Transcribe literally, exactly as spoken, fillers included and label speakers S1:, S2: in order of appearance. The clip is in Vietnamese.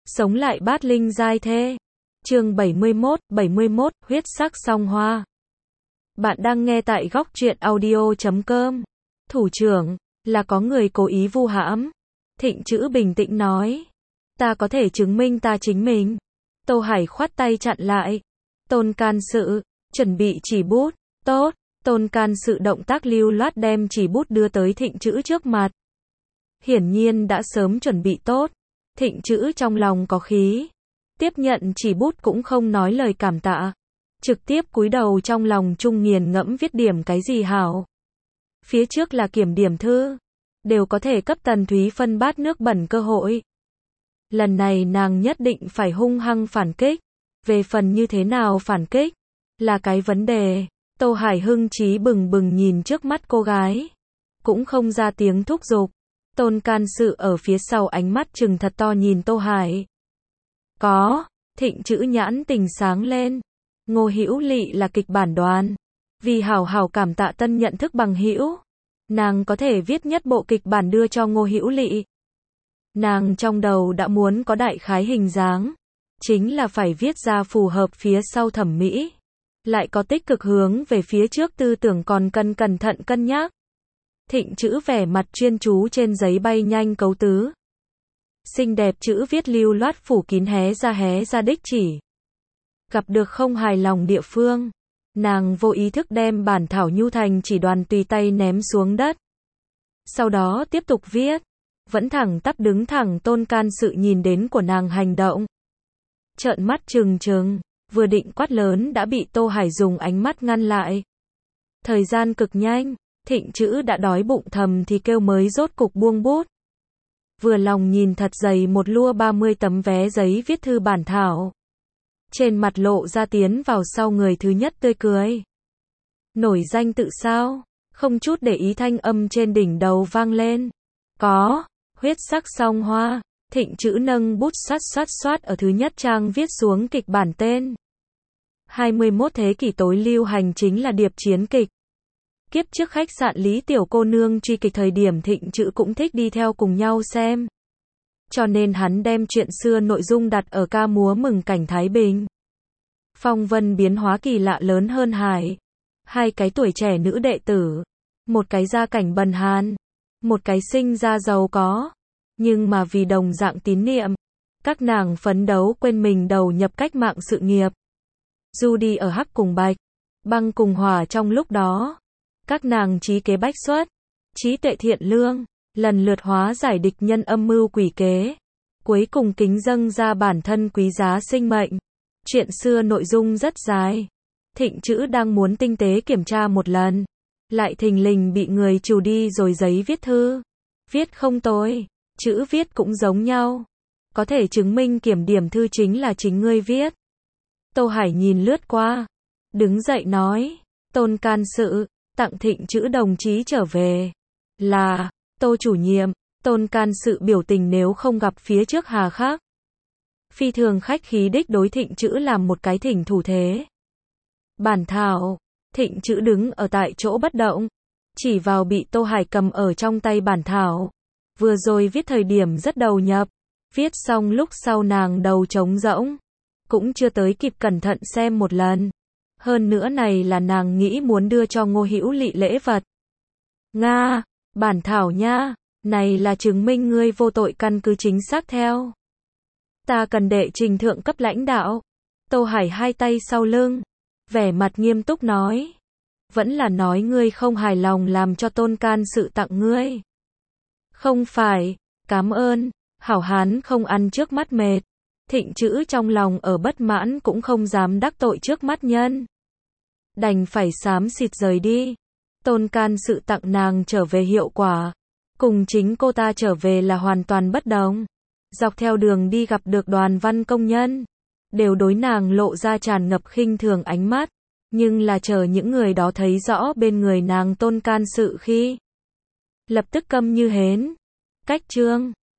S1: Sống lại bát linh giai thê. Chương bảy mươi mốt, bảy mươi mốt, huyết sắc song hoa. Bạn đang nghe tại góc truyện audio chấm com. Thủ trưởng, là có người cố ý vu hãm. Thịnh Chữ bình tĩnh nói. Ta có thể chứng minh ta chính mình. Tô Hải khoát tay chặn lại. Tôn can sự, chuẩn bị chỉ bút. Tốt. Tôn can sự động tác lưu loát đem chỉ bút đưa tới Thịnh Chữ trước mặt. Hiển nhiên đã sớm chuẩn bị tốt. Thịnh Chữ trong lòng có khí. Tiếp nhận chỉ bút cũng không nói lời cảm tạ. Trực tiếp cúi đầu trong lòng trung nghiền ngẫm viết điểm cái gì hảo. Phía trước là kiểm điểm thư. Đều có thể cấp Tần Thúy phân bát nước bẩn cơ hội. Lần này nàng nhất định phải hung hăng phản kích. Về phần như thế nào phản kích, là cái vấn đề. Tô Hải hưng trí bừng bừng nhìn trước mắt cô gái. Cũng không ra tiếng thúc giục. Tôn can sự ở phía sau ánh mắt trừng thật to nhìn Tô Hải. Có, Thịnh Chữ nhãn tình sáng lên. Ngô Hữu Lị là kịch bản đoàn. Vì hảo hảo cảm tạ tân nhận thức bằng hữu, nàng có thể viết nhất bộ kịch bản đưa cho Ngô Hữu Lị. Nàng trong đầu đã muốn có đại khái hình dáng. Chính là phải viết ra phù hợp phía sau thẩm mỹ. Lại có tích cực hướng về phía trước tư tưởng còn cần cẩn thận cân nhắc. Thịnh Chữ vẻ mặt chuyên chú trên giấy bay nhanh cấu tứ. Xinh đẹp chữ viết lưu loát phủ kín hé ra hé ra đích chỉ. Gặp được không hài lòng địa phương, nàng vô ý thức đem bản thảo nhu thành chỉ đoàn tùy tay ném xuống đất. Sau đó tiếp tục viết. Vẫn thẳng tắp đứng thẳng Tôn can sự nhìn đến của nàng hành động. Trợn mắt trừng trừng, vừa định quát lớn đã bị Tô Hải dùng ánh mắt ngăn lại. Thời gian cực nhanh. Thịnh Chữ đã đói bụng thầm thì kêu mới rốt cục buông bút. Vừa lòng nhìn thật dày một lua ba mươi tấm vé giấy viết thư bản thảo. Trên mặt lộ ra tiến vào sau người thứ nhất tươi cười. Nổi danh tự sao? Không chút để ý thanh âm trên đỉnh đầu vang lên. Có, huyết sắc song hoa. Thịnh Chữ nâng bút xoát xoát xoát ở thứ nhất trang viết xuống kịch bản tên. hai mươi mốt thế kỷ tối lưu hành chính là điệp chiến kịch. Kiếp trước khách sạn Lý Tiểu Cô Nương truy kịch thời điểm Thịnh Chữ cũng thích đi theo cùng nhau xem. Cho nên hắn đem chuyện xưa nội dung đặt ở ca múa mừng cảnh Thái Bình. Phong vân biến hóa kỳ lạ lớn hơn hải. Hai cái tuổi trẻ nữ đệ tử. Một cái gia cảnh bần hàn. Một cái sinh ra giàu có. Nhưng mà vì đồng dạng tín niệm, các nàng phấn đấu quên mình đầu nhập cách mạng sự nghiệp. Du đi ở hắc cùng bạch, băng cùng hỏa trong lúc đó. Các nàng trí kế bách xuất, trí tuệ thiện lương, lần lượt hóa giải địch nhân âm mưu quỷ kế. Cuối cùng kính dâng ra bản thân quý giá sinh mệnh. Chuyện xưa nội dung rất dài. Thịnh Chữ đang muốn tinh tế kiểm tra một lần. Lại thình lình bị người trù đi rồi giấy viết thư. Viết không tồi, chữ viết cũng giống nhau. Có thể chứng minh kiểm điểm thư chính là chính ngươi viết. Tô Hải nhìn lướt qua. Đứng dậy nói. Tôn can sự. Tặng Thịnh Chữ đồng chí trở về. Là, Tô chủ nhiệm. Tôn can sự biểu tình nếu không gặp phía trước hà khắc. Phi thường khách khí đích đối Thịnh Chữ làm một cái thỉnh thủ thế. Bản thảo. Thịnh Chữ đứng ở tại chỗ bất động. Chỉ vào bị Tô Hải cầm ở trong tay bản thảo. Vừa rồi viết thời điểm rất đầu nhập. Viết xong lúc sau nàng đầu trống rỗng. Cũng chưa tới kịp cẩn thận xem một lần. Hơn nữa này là nàng nghĩ muốn đưa cho Ngô Hữu Lị lễ vật. Nga, bản thảo nha, này là chứng minh ngươi vô tội căn cứ chính xác theo. Ta cần đệ trình thượng cấp lãnh đạo. Tô Hải hai tay sau lưng, vẻ mặt nghiêm túc nói. Vẫn là nói ngươi không hài lòng làm cho Tôn can sự tặng ngươi. Không phải, cảm ơn, hảo hán không ăn trước mắt mệt. Thịnh Chữ trong lòng ở bất mãn cũng không dám đắc tội trước mắt nhân. Đành phải xám xịt rời đi. Tôn can sự tặng nàng trở về hiệu quả. Cùng chính cô ta trở về là hoàn toàn bất đồng. Dọc theo đường đi gặp được đoàn văn công nhân. Đều đối nàng lộ ra tràn ngập khinh thường ánh mắt. Nhưng là chờ những người đó thấy rõ bên người nàng Tôn can sự khi. Lập tức câm như hến. Cách chương.